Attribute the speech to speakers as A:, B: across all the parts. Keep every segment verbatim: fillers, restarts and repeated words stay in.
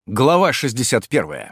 A: Глава шестьдесят первая.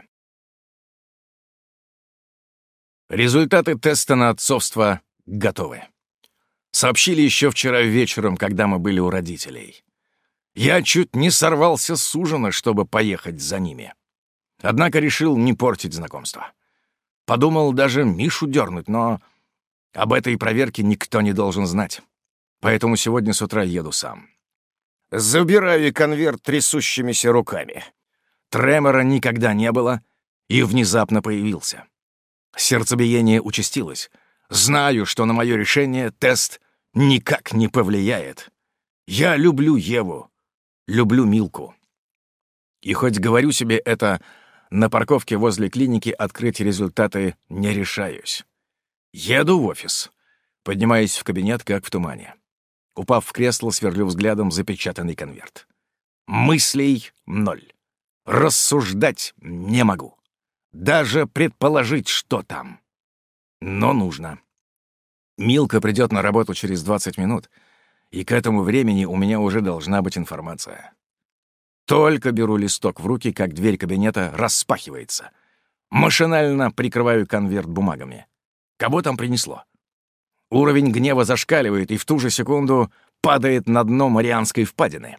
A: Результаты теста на отцовство готовы. Сообщили еще вчера вечером, когда мы были у родителей. Я чуть не сорвался с ужина, чтобы поехать за ними. Однако решил не портить знакомство. Подумал даже Мишу дернуть, но об этой проверке никто не должен знать. Поэтому сегодня с утра еду сам. Забираю конверт трясущимися руками. Тремора никогда не было и внезапно появился. Сердцебиение участилось. Знаю, что на мое решение тест никак не повлияет. Я люблю Еву, люблю Милку. И хоть говорю себе это, на парковке возле клиники открыть результаты не решаюсь. Еду в офис, поднимаюсь в кабинет, как в тумане. Упав в кресло, сверлю взглядом запечатанный конверт. Мыслей ноль. Рассуждать не могу. Даже предположить, что там. Но нужно. Милка придет на работу через двадцать минут, и к этому времени у меня уже должна быть информация. Только беру листок в руки, как дверь кабинета распахивается. Машинально прикрываю конверт бумагами. Кого там принесло? Уровень гнева зашкаливает, и в ту же секунду падает на дно Марианской впадины.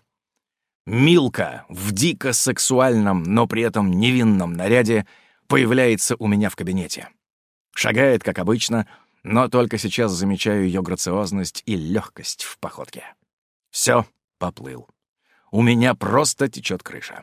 A: Милка в дико сексуальном, но при этом невинном наряде появляется у меня в кабинете. Шагает, как обычно, но только сейчас замечаю ее грациозность и легкость в походке. Все, поплыл. У меня просто течет крыша.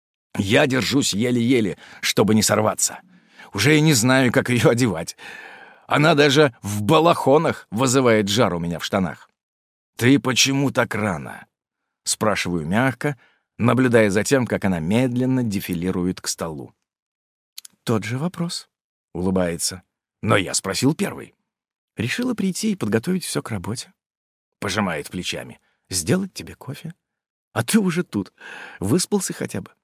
A: Я держусь еле-еле, чтобы не сорваться. Уже и не знаю, как ее одевать. Она даже в балахонах вызывает жар у меня в штанах. «Ты почему так рано?» — спрашиваю мягко, наблюдая за тем, как она медленно дефилирует к столу. «Тот же вопрос», — улыбается. «Но я спросил первый». «Решила прийти и подготовить все к работе». Пожимает плечами. «Сделать тебе кофе? А ты уже тут. Выспался хотя бы?»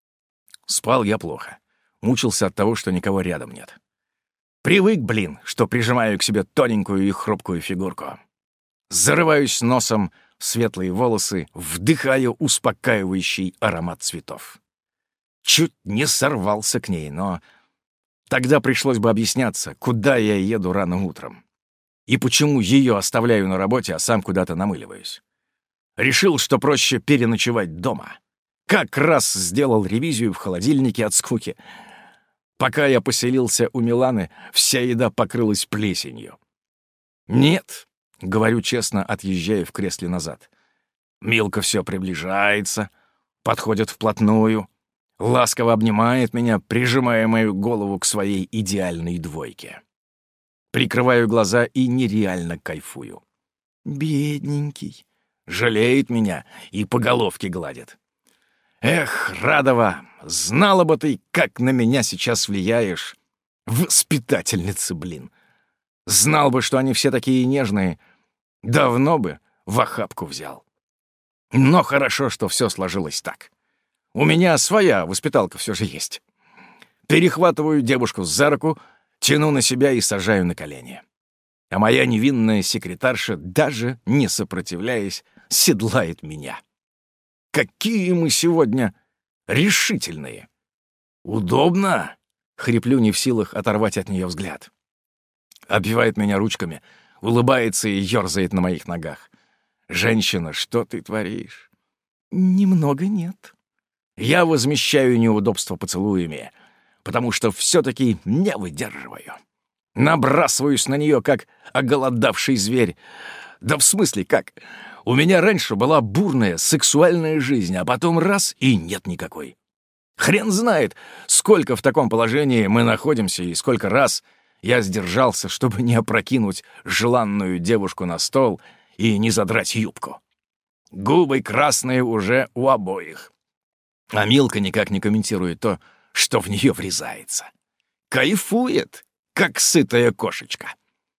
A: Спал я плохо. Мучился от того, что никого рядом нет. Привык, блин, что прижимаю к себе тоненькую и хрупкую фигурку. Зарываюсь носом в светлые волосы, вдыхаю успокаивающий аромат цветов. Чуть не сорвался к ней, но тогда пришлось бы объясняться, куда я еду рано утром и почему ее оставляю на работе, а сам куда-то намыливаюсь. Решил, что проще переночевать дома. Как раз сделал ревизию в холодильнике от скуки. Пока я поселился у Миланы, вся еда покрылась плесенью. «Нет», — говорю честно, отъезжая в кресле назад. Милка все приближается, подходит вплотную, ласково обнимает меня, прижимая мою голову к своей идеальной двойке. Прикрываю глаза и нереально кайфую. «Бедненький», жалеет меня и по головке гладит. «Эх, Радова, знала бы ты, как на меня сейчас влияешь. Воспитательницы, блин. Знал бы, что они все такие нежные, давно бы в охапку взял. Но хорошо, что все сложилось так. У меня своя воспиталка все же есть. Перехватываю девушку за руку, тяну на себя и сажаю на колени. А моя невинная секретарша, даже не сопротивляясь, седлает меня. Какие мы сегодня решительные! Удобно? Хриплю, не в силах оторвать от нее взгляд. Обвивает меня ручками, улыбается и ерзает на моих ногах. «Женщина, что ты творишь?» «Немного нет». Я возмещаю неудобства поцелуями, потому что все-таки не выдерживаю. Набрасываюсь на нее, как оголодавший зверь. Да в смысле, как? У меня раньше была бурная сексуальная жизнь, а потом раз — и нет никакой. Хрен знает, сколько в таком положении мы находимся и сколько раз я сдержался, чтобы не опрокинуть желанную девушку на стол и не задрать юбку. Губы красные уже у обоих. А Милка никак не комментирует то, что в нее врезается. Кайфует, как сытая кошечка.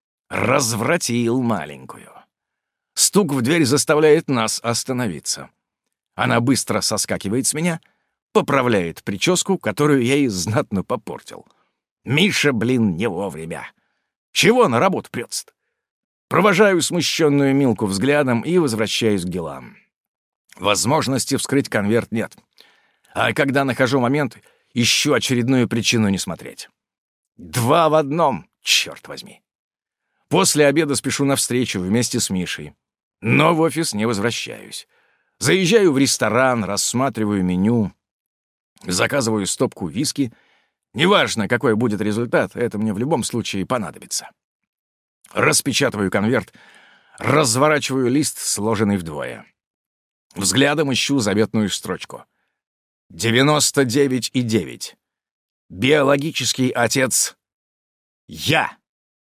A: Развратил маленькую. Стук в дверь заставляет нас остановиться. Она быстро соскакивает с меня, поправляет прическу, которую я ей знатно попортил. Миша, блин, не вовремя. Чего на работу прётся-то? Провожаю смущенную Милку взглядом и возвращаюсь к делам. Возможности вскрыть конверт нет. А когда нахожу момент, ищу очередную причину не смотреть. Два в одном, черт возьми. После обеда спешу навстречу вместе с Мишей. Но в офис не возвращаюсь. Заезжаю в ресторан, рассматриваю меню, заказываю стопку виски. Неважно, какой будет результат, это мне в любом случае понадобится. Распечатываю конверт, разворачиваю лист, сложенный вдвое. Взглядом ищу заветную строчку. девяносто девять и девять. Биологический отец — я.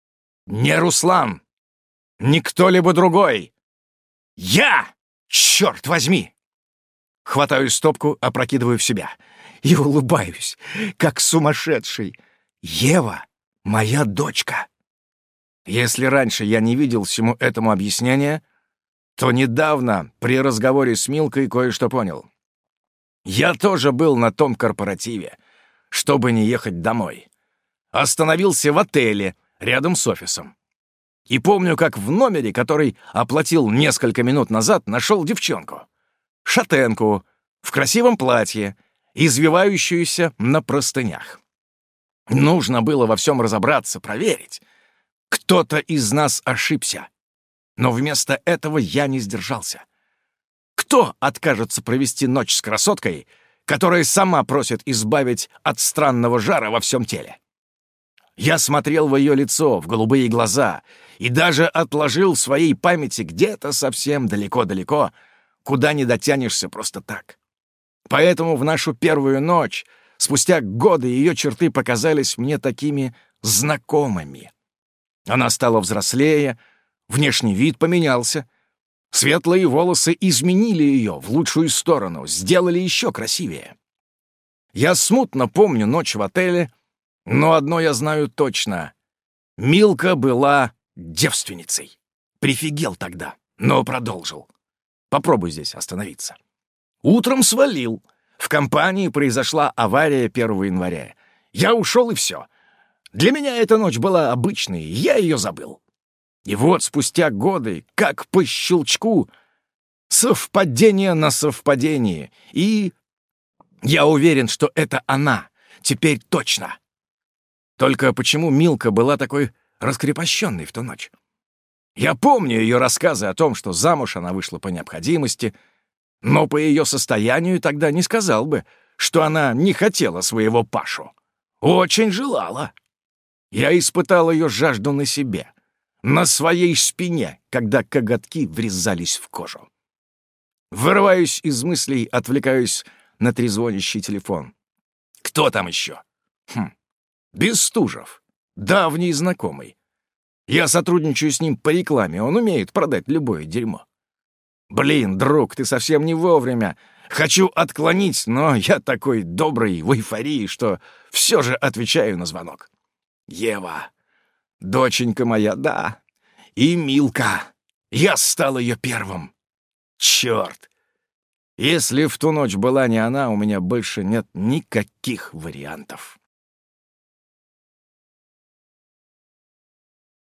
A: Не Руслан. Не кто-либо другой. Я! Черт возьми! Хватаю стопку, опрокидываю в себя. И улыбаюсь, как сумасшедший. Ева — моя дочка. Если раньше я не видел всему этому объяснения, то недавно при разговоре с Милкой кое-что понял. Я тоже был на том корпоративе, чтобы не ехать домой. Остановился в отеле рядом с офисом. И помню, как в номере, который оплатил несколько минут назад, нашел девчонку. Шатенку, в красивом платье, извивающуюся на простынях. Нужно было во всем разобраться, проверить. Кто-то из нас ошибся. Но вместо этого я не сдержался. Кто откажется провести ночь с красоткой, которая сама просит избавить от странного жара во всем теле? Я смотрел в ее лицо, в голубые глаза, и даже отложил в своей памяти где-то совсем далеко-далеко, куда не дотянешься просто так. Поэтому в нашу первую ночь, спустя годы, ее черты показались мне такими знакомыми. Она стала взрослее, внешний вид поменялся. Светлые волосы изменили ее в лучшую сторону, сделали еще красивее. Я смутно помню ночь в отеле, но одно я знаю точно. Милка была девственницей. Прифигел тогда, но продолжил. Попробуй здесь остановиться. Утром свалил. В компании произошла авария первого января. Я ушел, и все. Для меня эта ночь была обычной, я ее забыл. И вот спустя годы, как по щелчку, совпадение на совпадение. И я уверен, что это она. Теперь точно. Только почему Милка была такой раскрепощенной в ту ночь? Я помню ее рассказы о том, что замуж она вышла по необходимости, но по ее состоянию тогда не сказал бы, что она не хотела своего Пашу. Очень желала. Я испытал ее жажду на себе, на своей спине, когда коготки врезались в кожу. Вырываюсь из мыслей, отвлекаюсь на трезвонящий телефон. Кто там еще? Хм. Бестужев. Давний знакомый. Я сотрудничаю с ним по рекламе, он умеет продать любое дерьмо. Блин, друг, ты совсем не вовремя. Хочу отклонить, но я такой добрый, в эйфории, что все же отвечаю на звонок. Ева, доченька моя, да. И Милка. Я стал ее первым. Черт. Если в ту ночь была не она, у меня больше нет никаких вариантов.